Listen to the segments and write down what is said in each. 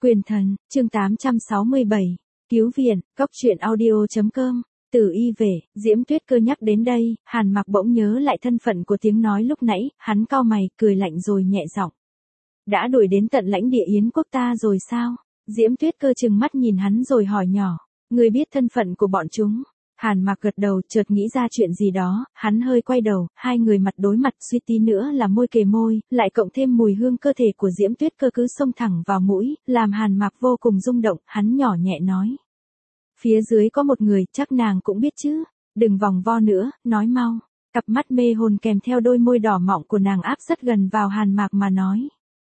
Quyền thần, chương 867. Cứu viện, cóc truyện audio.com. Từ y về, Diễm Tuyết Cơ nhắc đến đây, Hàn Mặc bỗng nhớ lại thân phận của tiếng nói lúc nãy, hắn cau mày, cười lạnh rồi nhẹ giọng. Đã đuổi đến tận lãnh địa Yến quốc ta rồi sao? Diễm Tuyết Cơ trừng mắt nhìn hắn rồi hỏi nhỏ. Ngươi biết thân phận của bọn chúng? Hàn Mặc gật đầu, chợt nghĩ ra chuyện gì đó, hắn hơi quay đầu, hai người mặt đối mặt, suy tí nữa là môi kề môi, lại cộng thêm mùi hương cơ thể của Diễm Tuyết Cơ cứ xông thẳng vào mũi, làm Hàn Mặc vô cùng rung động, hắn nhỏ nhẹ nói. Phía dưới có một người, chắc nàng cũng biết chứ, đừng vòng vo nữa, nói mau. Cặp mắt mê hồn kèm theo đôi môi đỏ mọng của nàng áp rất gần vào Hàn Mặc mà nói.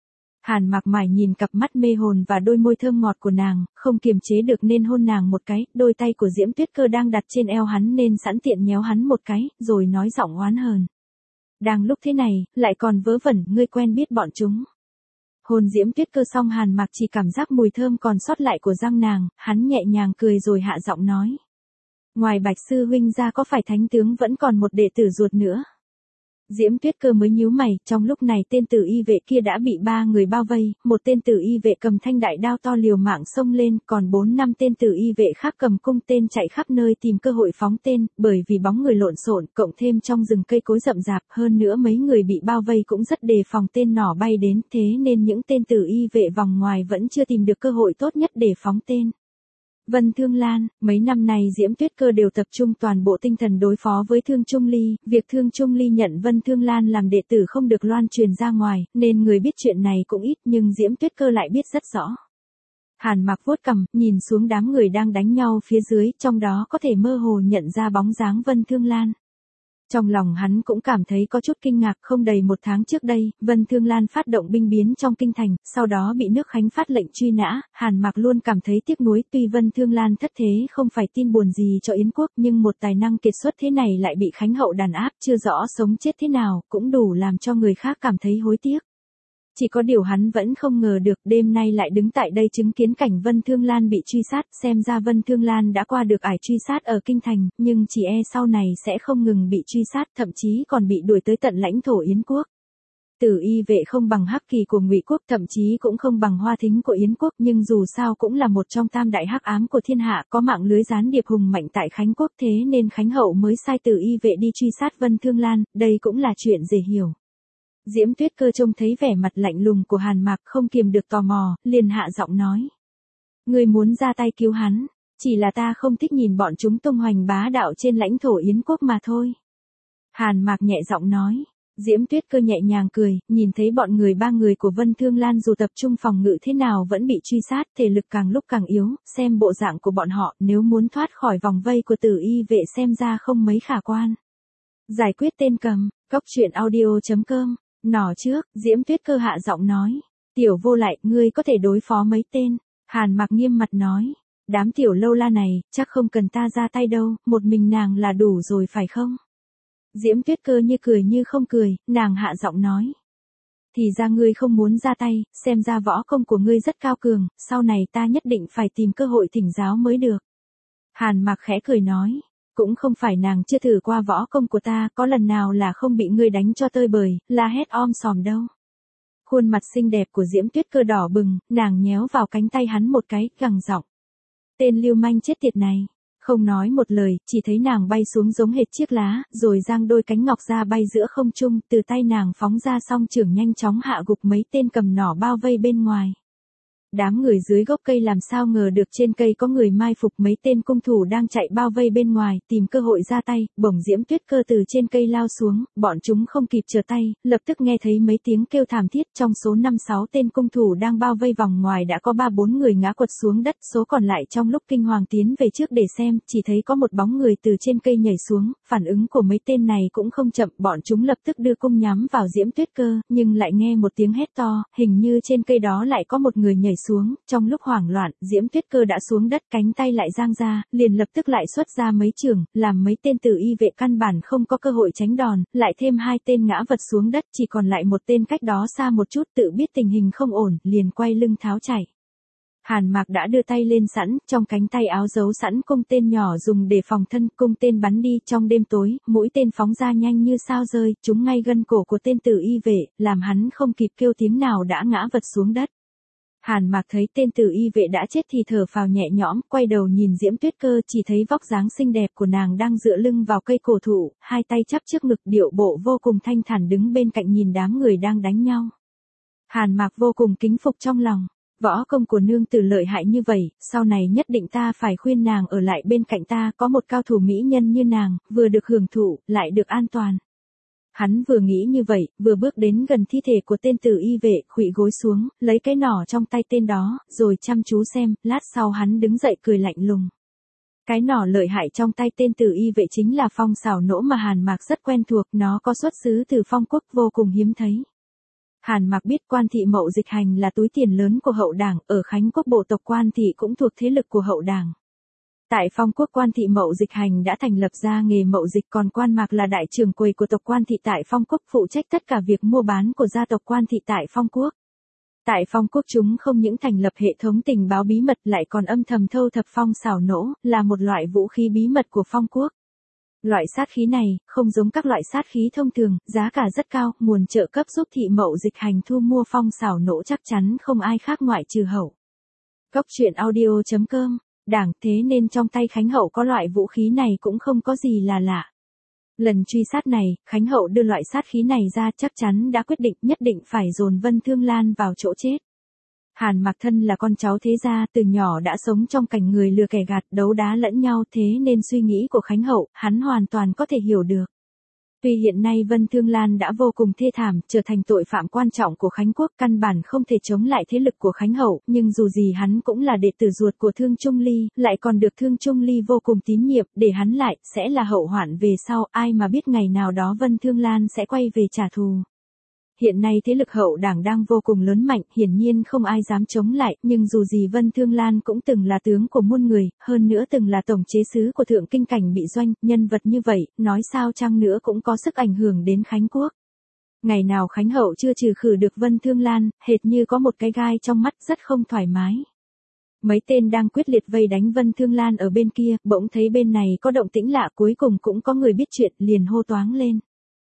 Hàn Mặc mải nhìn cặp mắt mê hồn và đôi môi thơm ngọt của nàng, không kiềm chế được nên hôn nàng một cái, đôi tay của Diễm Tuyết Cơ đang đặt trên eo hắn nên sẵn tiện nhéo hắn một cái, rồi nói giọng oán hờn. Đang lúc thế này, lại còn vớ vẩn, ngươi quen biết bọn chúng. Hôn Diễm Tuyết Cơ xong Hàn Mặc chỉ cảm giác mùi thơm còn sót lại của răng nàng, hắn nhẹ nhàng cười rồi hạ giọng nói. Ngoài Bạch Sư huynh ra có phải thánh tướng vẫn còn một đệ tử ruột nữa? Diễm Tuyết Cơ mới nhíu mày, trong lúc này tên tử y vệ kia đã bị ba người bao vây, một tên tử y vệ cầm thanh đại đao to liều mạng xông lên, còn 4-5 tên tử y vệ khác cầm cung tên chạy khắp nơi tìm cơ hội phóng tên, bởi vì bóng người lộn xộn, cộng thêm trong rừng cây cối rậm rạp, hơn nữa mấy người bị bao vây cũng rất đề phòng tên nỏ bay đến, thế nên những tên tử y vệ vòng ngoài vẫn chưa tìm được cơ hội tốt nhất để phóng tên. Vân Thương Lan, mấy năm nay Diễm Tuyết Cơ đều tập trung toàn bộ tinh thần đối phó với Thương Trung Ly, việc Thương Trung Ly nhận Vân Thương Lan làm đệ tử không được loan truyền ra ngoài, nên người biết chuyện này cũng ít nhưng Diễm Tuyết Cơ lại biết rất rõ. Hàn Mặc vuốt cằm, nhìn xuống đám người đang đánh nhau phía dưới, trong đó có thể mơ hồ nhận ra bóng dáng Vân Thương Lan. Trong lòng hắn cũng cảm thấy có chút kinh ngạc, không đầy một tháng trước đây, Vân Thương Lan phát động binh biến trong kinh thành, sau đó bị nước Khánh phát lệnh truy nã, Hàn Mặc luôn cảm thấy tiếc nuối, tuy Vân Thương Lan thất thế không phải tin buồn gì cho Yến quốc, nhưng một tài năng kiệt xuất thế này lại bị Khánh hậu đàn áp, chưa rõ sống chết thế nào, cũng đủ làm cho người khác cảm thấy hối tiếc. Chỉ có điều hắn vẫn không ngờ được đêm nay lại đứng tại đây chứng kiến cảnh Vân Thương Lan bị truy sát, xem ra Vân Thương Lan đã qua được ải truy sát ở kinh thành, nhưng chỉ e sau này sẽ không ngừng bị truy sát, thậm chí còn bị đuổi tới tận lãnh thổ Yến quốc. Tử y vệ không bằng Hắc Kỳ của Ngụy quốc, thậm chí cũng không bằng Hoa Thính của Yến quốc, nhưng dù sao cũng là một trong tam đại hắc ám của thiên hạ, có mạng lưới gián điệp hùng mạnh tại Khánh quốc, thế nên Khánh hậu mới sai tử y vệ đi truy sát Vân Thương Lan, đây cũng là chuyện dễ hiểu. Diễm Tuyết Cơ trông thấy vẻ mặt lạnh lùng của Hàn Mặc không kiềm được tò mò, liền hạ giọng nói. Ngươi muốn ra tay cứu hắn, chỉ là ta không thích nhìn bọn chúng tung hoành bá đạo trên lãnh thổ Yến quốc mà thôi. Hàn Mặc nhẹ giọng nói. Diễm Tuyết Cơ nhẹ nhàng cười, nhìn thấy bọn người ba người của Vân Thương Lan dù tập trung phòng ngự thế nào vẫn bị truy sát, thể lực càng lúc càng yếu, xem bộ dạng của bọn họ, nếu muốn thoát khỏi vòng vây của tử y vệ xem ra không mấy khả quan. Giải quyết tên cầm, cóc truyện audio.com. Nỏ trước, Diễm Tuyết Cơ hạ giọng nói. Tiểu vô lại, ngươi có thể đối phó mấy tên. Hàn Mặc nghiêm mặt nói. Đám tiểu lâu la này, chắc không cần ta ra tay đâu, một mình nàng là đủ rồi phải không? Diễm Tuyết Cơ như cười như không cười, nàng hạ giọng nói. Thì ra ngươi không muốn ra tay, xem ra võ công của ngươi rất cao cường, sau này ta nhất định phải tìm cơ hội thỉnh giáo mới được. Hàn Mặc khẽ cười nói. Cũng không phải nàng chưa thử qua võ công của ta, có lần nào là không bị ngươi đánh cho tơi bời, la hét om sòm đâu. Khuôn mặt xinh đẹp của Diễm Tuyết Cơ đỏ bừng, nàng nhéo vào cánh tay hắn một cái, gằn giọng. Tên lưu manh chết tiệt này. Không nói một lời, chỉ thấy nàng bay xuống giống hệt chiếc lá, rồi giang đôi cánh ngọc ra bay giữa không trung, từ tay nàng phóng ra song chưởng nhanh chóng hạ gục mấy tên cầm nỏ bao vây bên ngoài. Đám người dưới gốc cây làm sao ngờ được trên cây có người mai phục, mấy tên cung thủ đang chạy bao vây bên ngoài, tìm cơ hội ra tay, bỗng Diễm Tuyết Cơ từ trên cây lao xuống, bọn chúng không kịp trở tay, lập tức nghe thấy mấy tiếng kêu thảm thiết, trong số 5-6 tên cung thủ đang bao vây vòng ngoài đã có 3-4 người ngã quật xuống đất, số còn lại trong lúc kinh hoàng tiến về trước để xem, chỉ thấy có một bóng người từ trên cây nhảy xuống, phản ứng của mấy tên này cũng không chậm, bọn chúng lập tức đưa cung nhắm vào Diễm Tuyết Cơ, nhưng lại nghe một tiếng hét to, hình như trên cây đó lại có một người nhảy xuống, trong lúc hoảng loạn, Diễm Tuyết Cơ đã xuống đất, cánh tay lại giang ra, liền lập tức lại xuất ra mấy chưởng, làm mấy tên tử y vệ căn bản không có cơ hội tránh đòn, lại thêm 2 tên ngã vật xuống đất, chỉ còn lại một tên cách đó xa một chút, tự biết tình hình không ổn, liền quay lưng tháo chạy. Hàn Mặc đã đưa tay lên sẵn, trong cánh tay áo giấu sẵn cung tên nhỏ dùng để phòng thân, cung tên bắn đi trong đêm tối, mũi tên phóng ra nhanh như sao rơi, trúng ngay gân cổ của tên tử y vệ, làm hắn không kịp kêu tiếng nào đã ngã vật xuống đất. Hàn Mạc thấy tên Từ Y vệ đã chết thì thở phào nhẹ nhõm, quay đầu nhìn Diễm Tuyết Cơ, chỉ thấy vóc dáng xinh đẹp của nàng đang dựa lưng vào cây cổ thụ, hai tay chắp trước ngực, điệu bộ vô cùng thanh thản đứng bên cạnh nhìn đám người đang đánh nhau. Hàn Mạc vô cùng kính phục trong lòng, võ công của nương tử lợi hại như vậy, sau này nhất định ta phải khuyên nàng ở lại bên cạnh ta, có một cao thủ mỹ nhân như nàng, vừa được hưởng thụ, lại được an toàn. Hắn vừa nghĩ như vậy, vừa bước đến gần thi thể của tên Từ Y vệ, khuỵu gối xuống, lấy cái nỏ trong tay tên đó, rồi chăm chú xem, lát sau hắn đứng dậy cười lạnh lùng. Cái nỏ lợi hại trong tay tên Từ Y vệ chính là phong xảo nỗ mà Hàn Mạc rất quen thuộc, nó có xuất xứ từ Phong quốc, vô cùng hiếm thấy. Hàn Mạc biết Quan Thị Mậu Dịch Hành là túi tiền lớn của Hậu Đảng, ở Khánh Quốc bộ tộc Quan Thị cũng thuộc thế lực của Hậu Đảng. Tại Phong quốc Quan Thị Mậu Dịch Hành đã thành lập ra nghề mậu dịch, còn Quan Mạc là đại trưởng quầy của tộc Quan Thị tại Phong quốc, phụ trách tất cả việc mua bán của gia tộc Quan Thị tại Phong quốc. Tại Phong quốc chúng không những thành lập hệ thống tình báo bí mật lại còn âm thầm thâu thập phong xảo nỗ, là một loại vũ khí bí mật của Phong quốc. Loại sát khí này, không giống các loại sát khí thông thường, giá cả rất cao, nguồn trợ cấp giúp Thị Mậu Dịch Hành thu mua phong xảo nỗ chắc chắn không ai khác ngoại trừ Hậu. Cốc truyện audio.com, Đảng, thế nên trong tay Khánh Hậu có loại vũ khí này cũng không có gì là lạ. Lần truy sát này, Khánh Hậu đưa loại sát khí này ra, chắc chắn đã quyết định nhất định phải dồn Vân Thương Lan vào chỗ chết. Hàn Mạc thân là con cháu thế gia, từ nhỏ đã sống trong cảnh người lừa kẻ gạt, đấu đá lẫn nhau, thế nên suy nghĩ của Khánh Hậu, hắn hoàn toàn có thể hiểu được. Tuy hiện nay Vân Thương Lan đã vô cùng thê thảm, trở thành tội phạm quan trọng của Khánh Quốc, căn bản không thể chống lại thế lực của Khánh Hậu, nhưng dù gì hắn cũng là đệ tử ruột của Thương Trung Ly, lại còn được Thương Trung Ly vô cùng tín nhiệm, để hắn lại, sẽ là hậu hoạn về sau, ai mà biết ngày nào đó Vân Thương Lan sẽ quay về trả thù. Hiện nay thế lực Hậu Đảng đang vô cùng lớn mạnh, hiển nhiên không ai dám chống lại, nhưng dù gì Vân Thương Lan cũng từng là tướng của muôn người, hơn nữa từng là tổng chế sứ của Thượng Kinh Cảnh Bị Doanh, nhân vật như vậy, nói sao chăng nữa cũng có sức ảnh hưởng đến Khánh Quốc. Ngày nào Khánh Hậu chưa trừ khử được Vân Thương Lan, hệt như có một cái gai trong mắt, rất không thoải mái. Mấy tên đang quyết liệt vây đánh Vân Thương Lan ở bên kia, bỗng thấy bên này có động tĩnh lạ, cuối cùng cũng có người biết chuyện, liền hô toáng lên.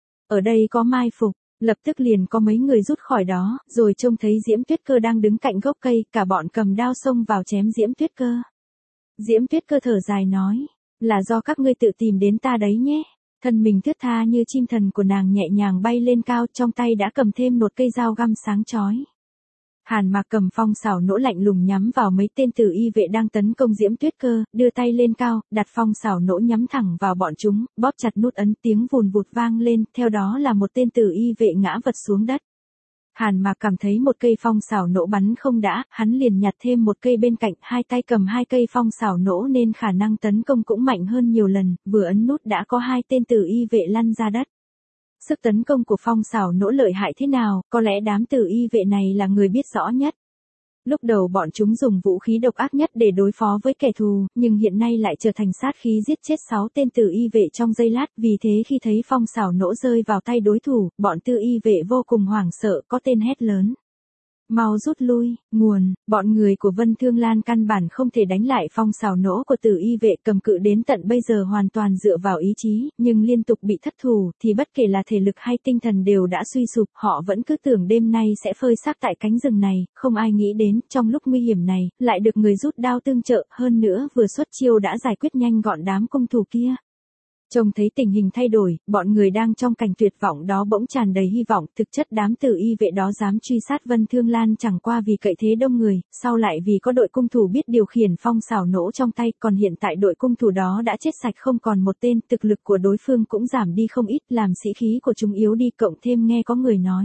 Ở đây có mai phục. Lập tức liền có mấy người rút khỏi đó, rồi trông thấy Diễm Tuyết Cơ đang đứng cạnh gốc cây, cả bọn cầm đao xông vào chém Diễm Tuyết Cơ. Diễm Tuyết Cơ thở dài nói, là do các ngươi tự tìm đến ta đấy nhé. Thân mình thướt tha như chim thần của nàng nhẹ nhàng bay lên cao, trong tay đã cầm thêm một cây dao găm sáng chói. Hàn Mạc cầm phong xảo nỗ lạnh lùng nhắm vào mấy tên Từ Y vệ đang tấn công Diễm Tuyết Cơ, đưa tay lên cao, đặt phong xảo nỗ nhắm thẳng vào bọn chúng, bóp chặt nút ấn, tiếng vùn vụt vang lên, theo đó là một tên Từ Y vệ ngã vật xuống đất. Hàn Mạc cảm thấy một cây phong xảo nỗ bắn không đã, hắn liền nhặt thêm một cây bên cạnh, hai tay cầm hai cây phong xảo nỗ nên khả năng tấn công cũng mạnh hơn nhiều lần, vừa ấn nút đã có hai tên Từ Y vệ lăn ra đất. Sức tấn công của phong xảo nỗ lợi hại thế nào, có lẽ đám Từ Y vệ này là người biết rõ nhất. Lúc đầu bọn chúng dùng vũ khí độc ác nhất để đối phó với kẻ thù, nhưng hiện nay lại trở thành sát khí giết chết 6 tên Từ Y vệ trong giây lát, vì thế khi thấy phong xảo nỗ rơi vào tay đối thủ, bọn Từ Y vệ vô cùng hoảng sợ, có tên hét lớn. Mau rút lui, bọn người của Vân Thương Lan căn bản không thể đánh lại phong xảo nỗ của Từ Y vệ, cầm cự đến tận bây giờ hoàn toàn dựa vào ý chí, nhưng liên tục bị thất thủ, thì bất kể là thể lực hay tinh thần đều đã suy sụp, họ vẫn cứ tưởng đêm nay sẽ phơi xác tại cánh rừng này, không ai nghĩ đến, trong lúc nguy hiểm này, lại được người rút đao tương trợ, hơn nữa vừa xuất chiêu đã giải quyết nhanh gọn đám cung thủ kia. Trông thấy tình hình thay đổi, bọn người đang trong cảnh tuyệt vọng đó bỗng tràn đầy hy vọng, thực chất đám Từ Y vệ đó dám truy sát Vân Thương Lan chẳng qua vì cậy thế đông người, sau lại vì có đội cung thủ biết điều khiển phong xảo nỗ trong tay, còn hiện tại đội cung thủ đó đã chết sạch không còn một tên, thực lực của đối phương cũng giảm đi không ít, làm sĩ khí của chúng yếu đi, cộng thêm nghe có người nói.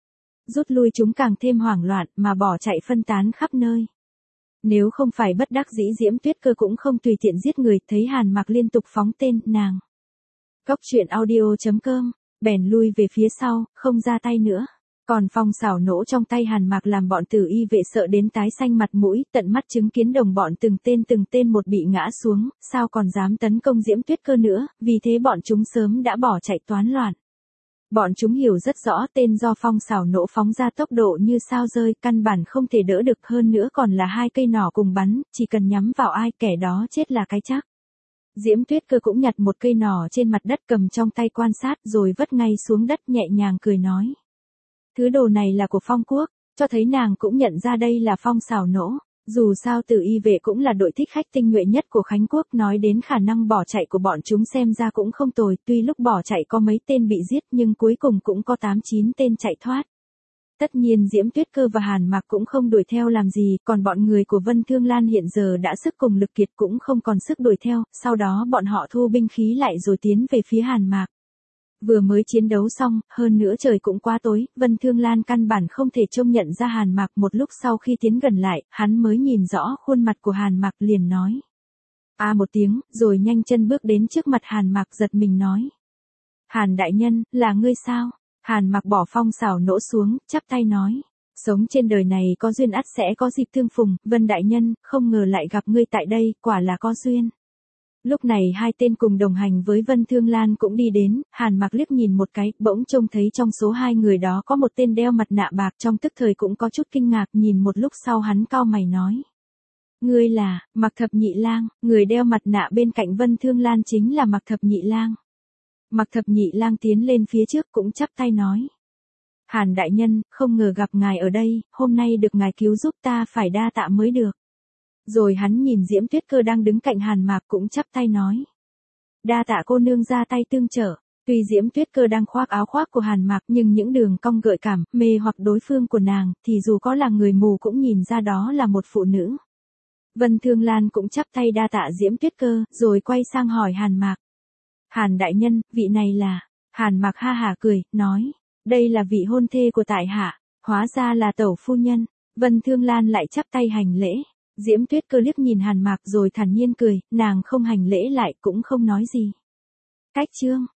Rút lui chúng càng thêm hoảng loạn, mà bỏ chạy phân tán khắp nơi. Nếu không phải bất đắc dĩ Diễm Tuyết Cơ cũng không tùy tiện giết người, thấy Hàn Mạc liên tục phóng tên, nàng. Cốc truyện audio.com, bèn lui về phía sau, không ra tay nữa. Còn phong xảo nỗ trong tay Hàn Mạc làm bọn Từ Y vệ sợ đến tái xanh mặt mũi, tận mắt chứng kiến đồng bọn từng tên một bị ngã xuống, sao còn dám tấn công Diễm Tuyết Cơ nữa, vì thế bọn chúng sớm đã bỏ chạy toán loạn. Bọn chúng hiểu rất rõ tên do phong xảo nỗ phóng ra tốc độ như sao rơi, căn bản không thể đỡ được, hơn nữa còn là hai cây nỏ cùng bắn, chỉ cần nhắm vào ai kẻ đó chết là cái chắc. Diễm Tuyết Cơ cũng nhặt một cây nỏ trên mặt đất cầm trong tay quan sát rồi vất ngay xuống đất nhẹ nhàng cười nói. Thứ đồ này là của Phong quốc, cho thấy nàng cũng nhận ra đây là Phong Sảo Nỗ. Dù sao Từ Y vệ cũng là đội thích khách tinh nhuệ nhất của Khánh Quốc, nói đến khả năng bỏ chạy của bọn chúng xem ra cũng không tồi, tuy lúc bỏ chạy có mấy tên bị giết nhưng cuối cùng cũng có 8-9 tên chạy thoát. Tất nhiên Diễm Tuyết Cơ và Hàn Mạc cũng không đuổi theo làm gì, còn bọn người của Vân Thương Lan hiện giờ đã sức cùng lực kiệt cũng không còn sức đuổi theo, sau đó bọn họ thu binh khí lại rồi tiến về phía Hàn Mạc. Vừa mới chiến đấu xong, hơn nữa trời cũng quá tối, Vân Thương Lan căn bản không thể trông nhận ra Hàn Mạc. Một lúc sau khi tiến gần lại, hắn mới nhìn rõ khuôn mặt của Hàn Mạc liền nói. Một tiếng, rồi nhanh chân bước đến trước mặt Hàn Mạc giật mình nói. Hàn đại nhân, là ngươi sao? Hàn Mạc bỏ Phong Sảo Nỗ xuống, chắp tay nói. Sống trên đời này có duyên ắt sẽ có dịp tương phùng, Vân đại nhân, không ngờ lại gặp ngươi tại đây, quả là có duyên. Lúc này hai tên cùng đồng hành với Vân Thương Lan cũng đi đến, Hàn Mạc liếc nhìn một cái, bỗng trông thấy trong số hai người đó có một tên đeo mặt nạ bạc, trong tức thời cũng có chút kinh ngạc, nhìn một lúc sau hắn cau mày nói. Ngươi là, Mạc Thập Nhị Lang. Người đeo mặt nạ bên cạnh Vân Thương Lan chính là Mạc Thập Nhị Lang. Mạc Thập Nhị Lang tiến lên phía trước cũng chắp tay nói. Hàn đại nhân, không ngờ gặp ngài ở đây, hôm nay được ngài cứu giúp ta phải đa tạ mới được. Rồi hắn nhìn Diễm Tuyết Cơ đang đứng cạnh Hàn Mạc cũng chắp tay nói. Đa tạ cô nương ra tay tương trợ. Tuy Diễm Tuyết Cơ đang khoác áo khoác của Hàn Mạc nhưng những đường cong gợi cảm, mê hoặc đối phương của nàng, thì dù có là người mù cũng nhìn ra đó là một phụ nữ. Vân Thương Lan cũng chắp tay đa tạ Diễm Tuyết Cơ, rồi quay sang hỏi Hàn Mạc. Hàn đại nhân, vị này là... Hàn Mạc ha hả cười, nói. Đây là vị hôn thê của tại hạ, hóa ra là tẩu phu nhân. Vân Thương Lan lại chắp tay hành lễ. Diễm Tuyết Cơ liếc nhìn Hàn Mạc rồi thản nhiên cười, nàng không hành lễ lại cũng không nói gì. Cách chương